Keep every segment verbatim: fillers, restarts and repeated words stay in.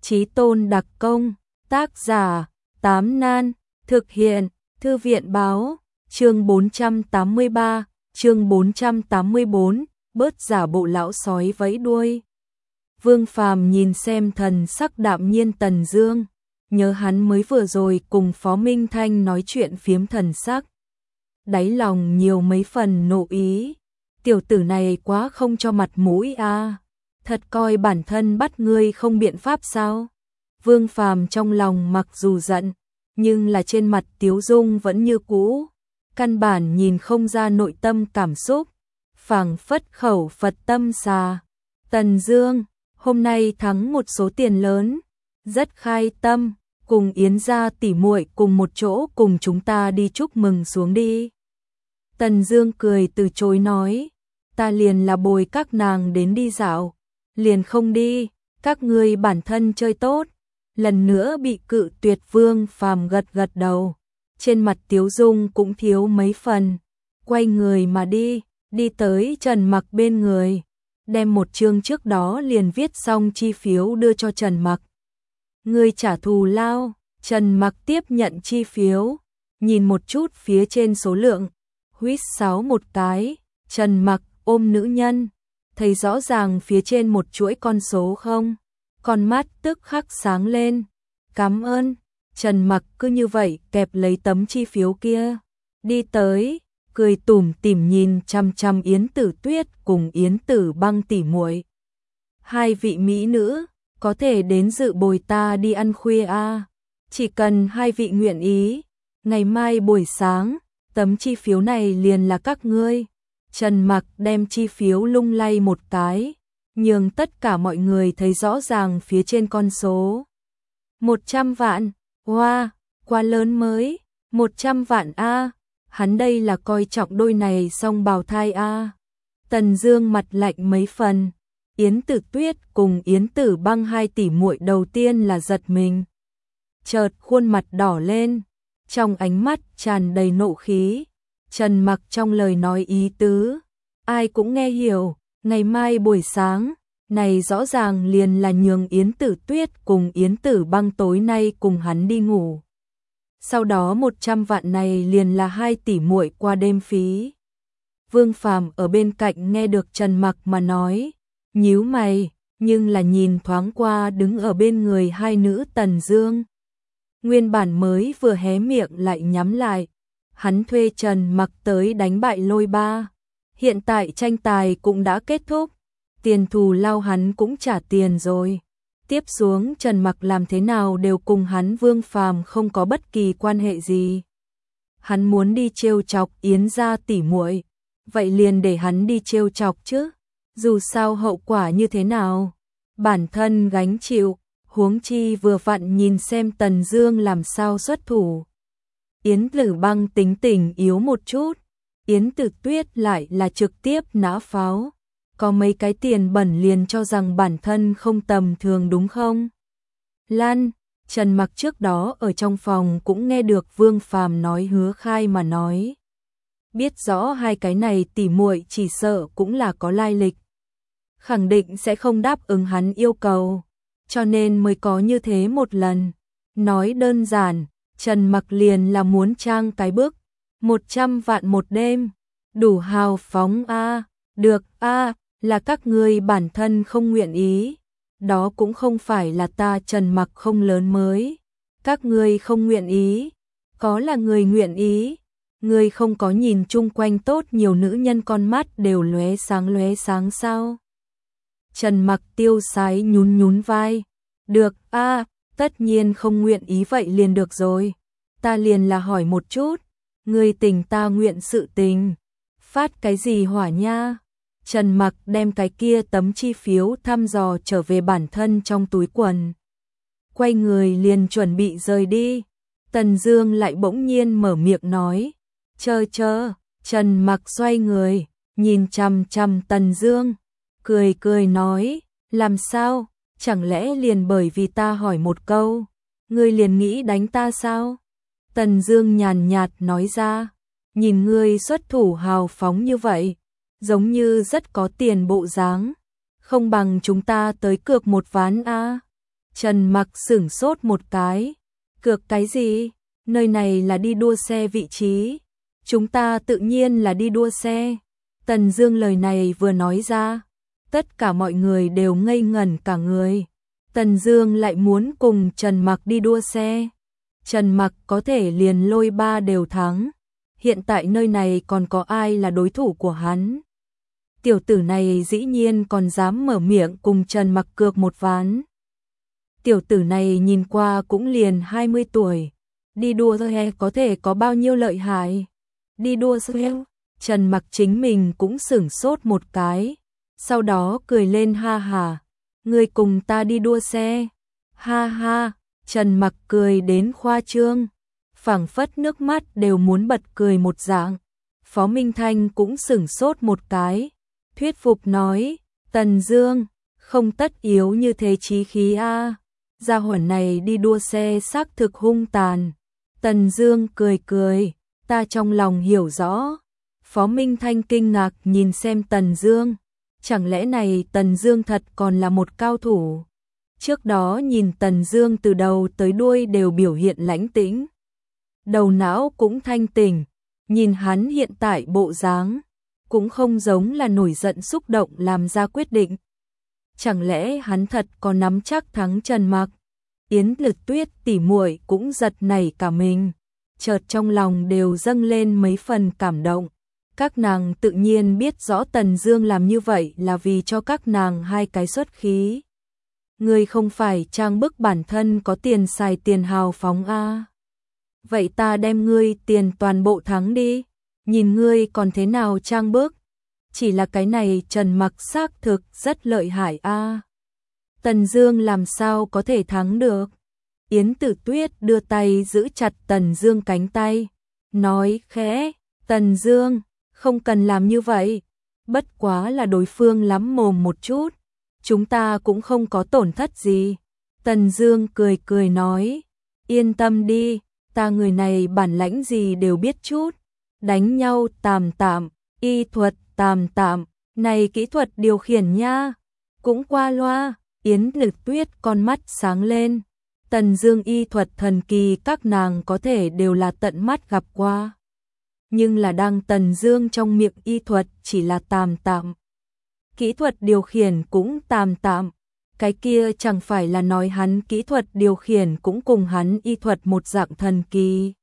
Chí tôn đặc công, tác giả, Tám Nan, thực hiện, Thư viện báo, chương bốn trăm tám mươi ba, chương bốn trăm tám mươi bốn, bớt giả bộ lão sói vẫy đuôi. Vương Phàm nhìn xem thần sắc đạm nhiên Tần Dương, nhớ hắn mới vừa rồi cùng Phó Minh Thanh nói chuyện phiếm thần sắc. Đáy lòng nhiều mấy phần nộ ý, tiểu tử này quá không cho mặt mũi a, à. Thật coi bản thân bắt ngươi không biện pháp sao? Vương Phàm trong lòng mặc dù giận, nhưng là trên mặt tiếu dung vẫn như cũ, căn bản nhìn không ra nội tâm cảm xúc, phảng phất khẩu Phật tâm xà. Tần Dương, hôm nay thắng một số tiền lớn, rất khai tâm, cùng Yến gia tỉ muội cùng một chỗ cùng chúng ta đi chúc mừng xuống đi. Tần Dương cười từ chối nói, ta liền là bồi các nàng đến đi dạo, liền không đi, các ngươi bản thân chơi tốt. Lần nữa bị cự tuyệt. Vương Phàm gật gật đầu, trên mặt tiếu dung cũng thiếu mấy phần, quay người mà đi, đi tới Trần Mặc bên người, đem một chương trước đó liền viết xong chi phiếu đưa cho Trần Mặc. Ngươi trả thù lao. Trần Mặc tiếp nhận chi phiếu, nhìn một chút phía trên số lượng, huýt sáo một cái. Trần Mặc ôm nữ nhân, thấy rõ ràng phía trên một chuỗi con số không, con mắt tức khắc sáng lên. Cảm ơn. Trần Mặc cứ như vậy kẹp lấy tấm chi phiếu kia, đi tới, cười tủm tỉm nhìn chăm chăm Yến Tử Tuyết cùng Yến Tử Băng tỉ muội. Hai vị mỹ nữ, có thể đến dự bồi ta đi ăn khuya a, à? Chỉ cần hai vị nguyện ý, ngày mai buổi sáng, tấm chi phiếu này liền là các ngươi. Trần Mặc đem chi phiếu lung lay một cái, nhường tất cả mọi người thấy rõ ràng phía trên con số. một trăm vạn, wow, quá lớn mới, một trăm vạn a, à. Hắn đây là coi trọng đôi này song bào thai a. À. Tần Dương mặt lạnh mấy phần, Yến Tử Tuyết cùng Yến Tử Băng hai tỷ muội đầu tiên là giật mình, chợt khuôn mặt đỏ lên, trong ánh mắt tràn đầy nộ khí. Trần Mặc trong lời nói ý tứ, ai cũng nghe hiểu, ngày mai buổi sáng, này rõ ràng liền là nhường Yến Tử Tuyết cùng Yến Tử Băng tối nay cùng hắn đi ngủ. Sau đó một trăm vạn này liền là hai tỷ muội qua đêm phí. Vương Phàm ở bên cạnh nghe được Trần Mặc mà nói, nhíu mày, nhưng là nhìn thoáng qua đứng ở bên người hai nữ Tần Dương. Nguyên bản mới vừa hé miệng lại nhắm lại, hắn thuê Trần Mặc tới đánh bại Lôi Ba. Hiện tại tranh tài cũng đã kết thúc, tiền thù lao hắn cũng trả tiền rồi. Tiếp xuống Trần Mặc làm thế nào đều cùng hắn Vương Phàm không có bất kỳ quan hệ gì. Hắn muốn đi trêu chọc Yến gia tỉ muội, vậy liền để hắn đi trêu chọc chứ. Dù sao hậu quả như thế nào, bản thân gánh chịu, huống chi vừa vặn nhìn xem Tần Dương làm sao xuất thủ. Yến Tử Băng tính tình yếu một chút, Yến Tử Tuyết lại là trực tiếp nã pháo, có mấy cái tiền bẩn liền cho rằng bản thân không tầm thường đúng không? Lan, Trần Mặc trước đó ở trong phòng cũng nghe được Vương Phàm nói hứa khai mà nói, biết rõ hai cái này tỉ muội chỉ sợ cũng là có lai lịch, khẳng định sẽ không đáp ứng hắn yêu cầu, cho nên mới có như thế một lần. Nói đơn giản, Trần Mặc liền là muốn trang cái bức, một trăm vạn một đêm, đủ hào phóng a, à. Được a, à, là các ngươi bản thân không nguyện ý, đó cũng không phải là ta Trần Mặc không lớn mới, các ngươi không nguyện ý, có là người nguyện ý, ngươi không có nhìn chung quanh tốt nhiều nữ nhân con mắt đều lóe sáng lóe sáng sao? Trần Mặc tiêu sái nhún nhún vai, được a, à, tất nhiên không nguyện ý vậy liền được rồi, ta liền là hỏi một chút, ngươi tình ta nguyện sự tình, phát cái gì hỏa nha? Trần Mặc đem cái kia tấm chi phiếu thăm dò trở về bản thân trong túi quần, quay người liền chuẩn bị rời đi. Tần Dương lại bỗng nhiên mở miệng nói, chờ chờ. Trần Mặc xoay người, nhìn chằm chằm Tần Dương, cười cười nói, làm sao, chẳng lẽ liền bởi vì ta hỏi một câu, ngươi liền nghĩ đánh ta sao? Tần Dương nhàn nhạt nói ra, nhìn ngươi xuất thủ hào phóng như vậy, giống như rất có tiền bộ dáng, không bằng chúng ta tới cược một ván a. Trần Mặc sửng sốt một cái. Cược cái gì? Nơi này là đi đua xe vị trí. Chúng ta tự nhiên là đi đua xe. Tần Dương lời này vừa nói ra, tất cả mọi người đều ngây ngẩn cả người. Tần Dương lại muốn cùng Trần Mặc đi đua xe. Trần Mặc có thể liền lôi ba đều thắng. Hiện tại nơi này còn có ai là đối thủ của hắn? Tiểu tử này dĩ nhiên còn dám mở miệng cùng Trần Mặc cược một ván. Tiểu tử này nhìn qua cũng liền hai mươi tuổi. Đi đua thôi có thể có bao nhiêu lợi hại? Đi đua sao? Trần Mặc chính mình cũng sửng sốt một cái. Sau đó cười lên ha hà. Ngươi cùng ta đi đua xe. Ha ha, Trần Mặc cười đến khoa trương. Phảng phất nước mắt đều muốn bật cười một dạng. Phó Minh Thanh cũng sửng sốt một cái. Thuyết phục nói, Tần Dương, không tất yếu như thế chí khí a. Gia hỏa này đi đua xe xác thực hung tàn. Tần Dương cười cười, ta trong lòng hiểu rõ. Phó Minh Thanh kinh ngạc nhìn xem Tần Dương. Chẳng lẽ này Tần Dương thật còn là một cao thủ? Trước đó nhìn Tần Dương từ đầu tới đuôi đều biểu hiện lãnh tĩnh. Đầu não cũng thanh tỉnh. Nhìn hắn hiện tại bộ dáng, cũng không giống là nổi giận xúc động làm ra quyết định. Chẳng lẽ hắn thật có nắm chắc thắng Trần Mặc? Yến Lực Tuyết tỉ muội cũng giật nảy cả mình, chợt trong lòng đều dâng lên mấy phần cảm động. Các nàng tự nhiên biết rõ Tần Dương làm như vậy là vì cho các nàng hai cái xuất khí. Ngươi không phải trang bức bản thân có tiền xài tiền hào phóng a? À? Vậy ta đem ngươi tiền toàn bộ thắng đi, nhìn ngươi còn thế nào trang bức. Chỉ là cái này Trần Mặc xác thực rất lợi hại a. À? Tần Dương làm sao có thể thắng được? Yến Tử Tuyết đưa tay giữ chặt Tần Dương cánh tay, nói khẽ, Tần Dương, không cần làm như vậy. Bất quá là đối phương lắm mồm một chút, chúng ta cũng không có tổn thất gì. Tần Dương cười cười nói, yên tâm đi, ta người này bản lãnh gì đều biết chút. Đánh nhau tàm tạm, y thuật tàm tạm, này kỹ thuật điều khiển nha, cũng qua loa. Yến Lực Tuyết con mắt sáng lên. Tần Dương y thuật thần kỳ các nàng có thể đều là tận mắt gặp qua. Nhưng là đang Tần Dương trong miệng y thuật chỉ là tàm tạm. Kỹ thuật điều khiển cũng tàm tạm. Cái kia chẳng phải là nói hắn kỹ thuật điều khiển cũng cùng hắn y thuật một dạng thần kỳ.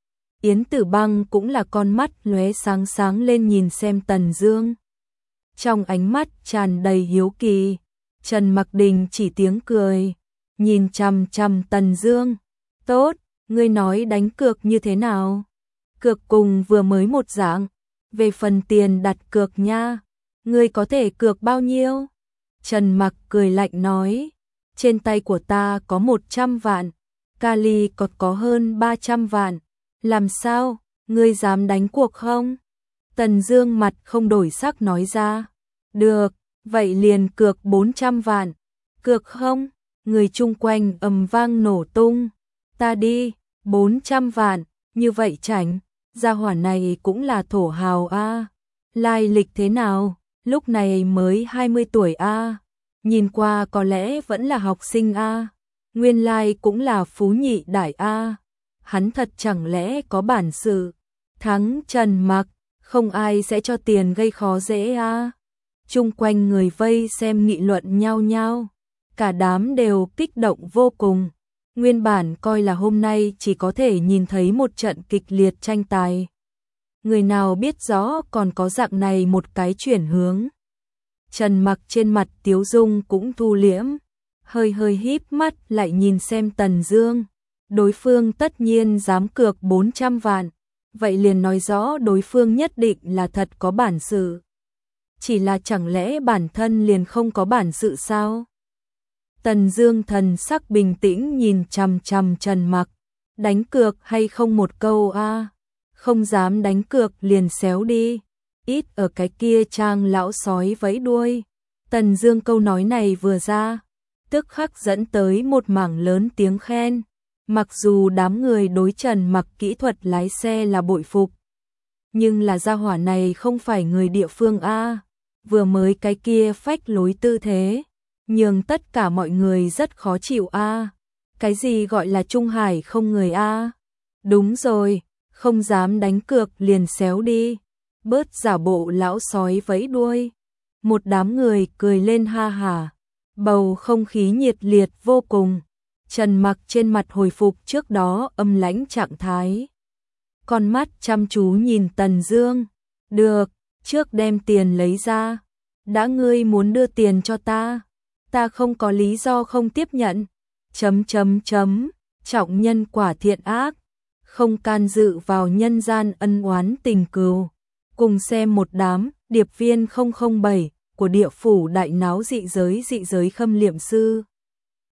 Yến Tử Băng cũng là con mắt lóe sáng sáng lên nhìn xem Tần Dương. Trong ánh mắt tràn đầy hiếu kỳ. Trần Mặc Đình chỉ tiếng cười, nhìn chằm chằm Tần Dương. Tốt, ngươi nói đánh cược như thế nào? Cược cùng vừa mới một dạng. Về phần tiền đặt cược nha, ngươi có thể cược bao nhiêu? Trần Mặc cười lạnh nói, trên tay của ta có một trăm vạn, Kali còn có hơn ba trăm vạn. Làm sao, ngươi dám đánh cuộc không? Tần Dương mặt không đổi sắc nói ra, được. Vậy liền cược bốn trăm vạn. Cược không? Người chung quanh ầm vang nổ tung. Ta đi, bốn trăm vạn, như vậy chảnh, gia hỏa này cũng là thổ hào a. À. Lai lịch thế nào? Lúc này mới hai mươi tuổi a. À. Nhìn qua có lẽ vẫn là học sinh a. À. Nguyên lai cũng là phú nhị đại a. À. Hắn thật chẳng lẽ có bản sự. Thắng Trần Mặc, không ai sẽ cho tiền gây khó dễ a. À. Chung quanh người vây xem nghị luận nhau nhau, cả đám đều kích động vô cùng. Nguyên bản coi là hôm nay chỉ có thể nhìn thấy một trận kịch liệt tranh tài. Người nào biết rõ còn có dạng này một cái chuyển hướng. Trần Mặc trên mặt tiếu dung cũng thu liễm, hơi hơi híp mắt lại nhìn xem Tần Dương. Đối phương tất nhiên dám cược bốn trăm vạn, vậy liền nói rõ đối phương nhất định là thật có bản sự. Chỉ là chẳng lẽ bản thân liền không có bản sự sao? Tần Dương thần sắc bình tĩnh nhìn chằm chằm Trần Mặc, đánh cược hay không một câu a, à? Không dám đánh cược liền xéo đi, ít ở cái kia trang lão sói vẫy đuôi. Tần Dương câu nói này vừa ra, tức khắc dẫn tới một mảng lớn tiếng khen. Mặc dù đám người đối Trần Mặc kỹ thuật lái xe là bội phục, nhưng là gia hỏa này không phải người địa phương a. Vừa mới cái kia phách lối tư thế, nhường tất cả mọi người rất khó chịu a. Cái gì gọi là Trung Hải không người a? Đúng rồi, không dám đánh cược liền xéo đi. Bớt giả bộ lão sói vẫy đuôi. Một đám người cười lên ha hả. Bầu không khí nhiệt liệt vô cùng. Trần Mặc trên mặt hồi phục trước đó âm lãnh trạng thái. Con mắt chăm chú nhìn Tần Dương. Được, trước đem tiền lấy ra. Đã ngươi muốn đưa tiền cho ta, ta không có lý do không tiếp nhận. Chấm chấm chấm, trọng nhân quả thiện ác, không can dự vào nhân gian ân oán tình cừu. Cùng xem một đám điệp viên không không bảy của địa phủ đại náo dị giới dị giới khâm liệm sư.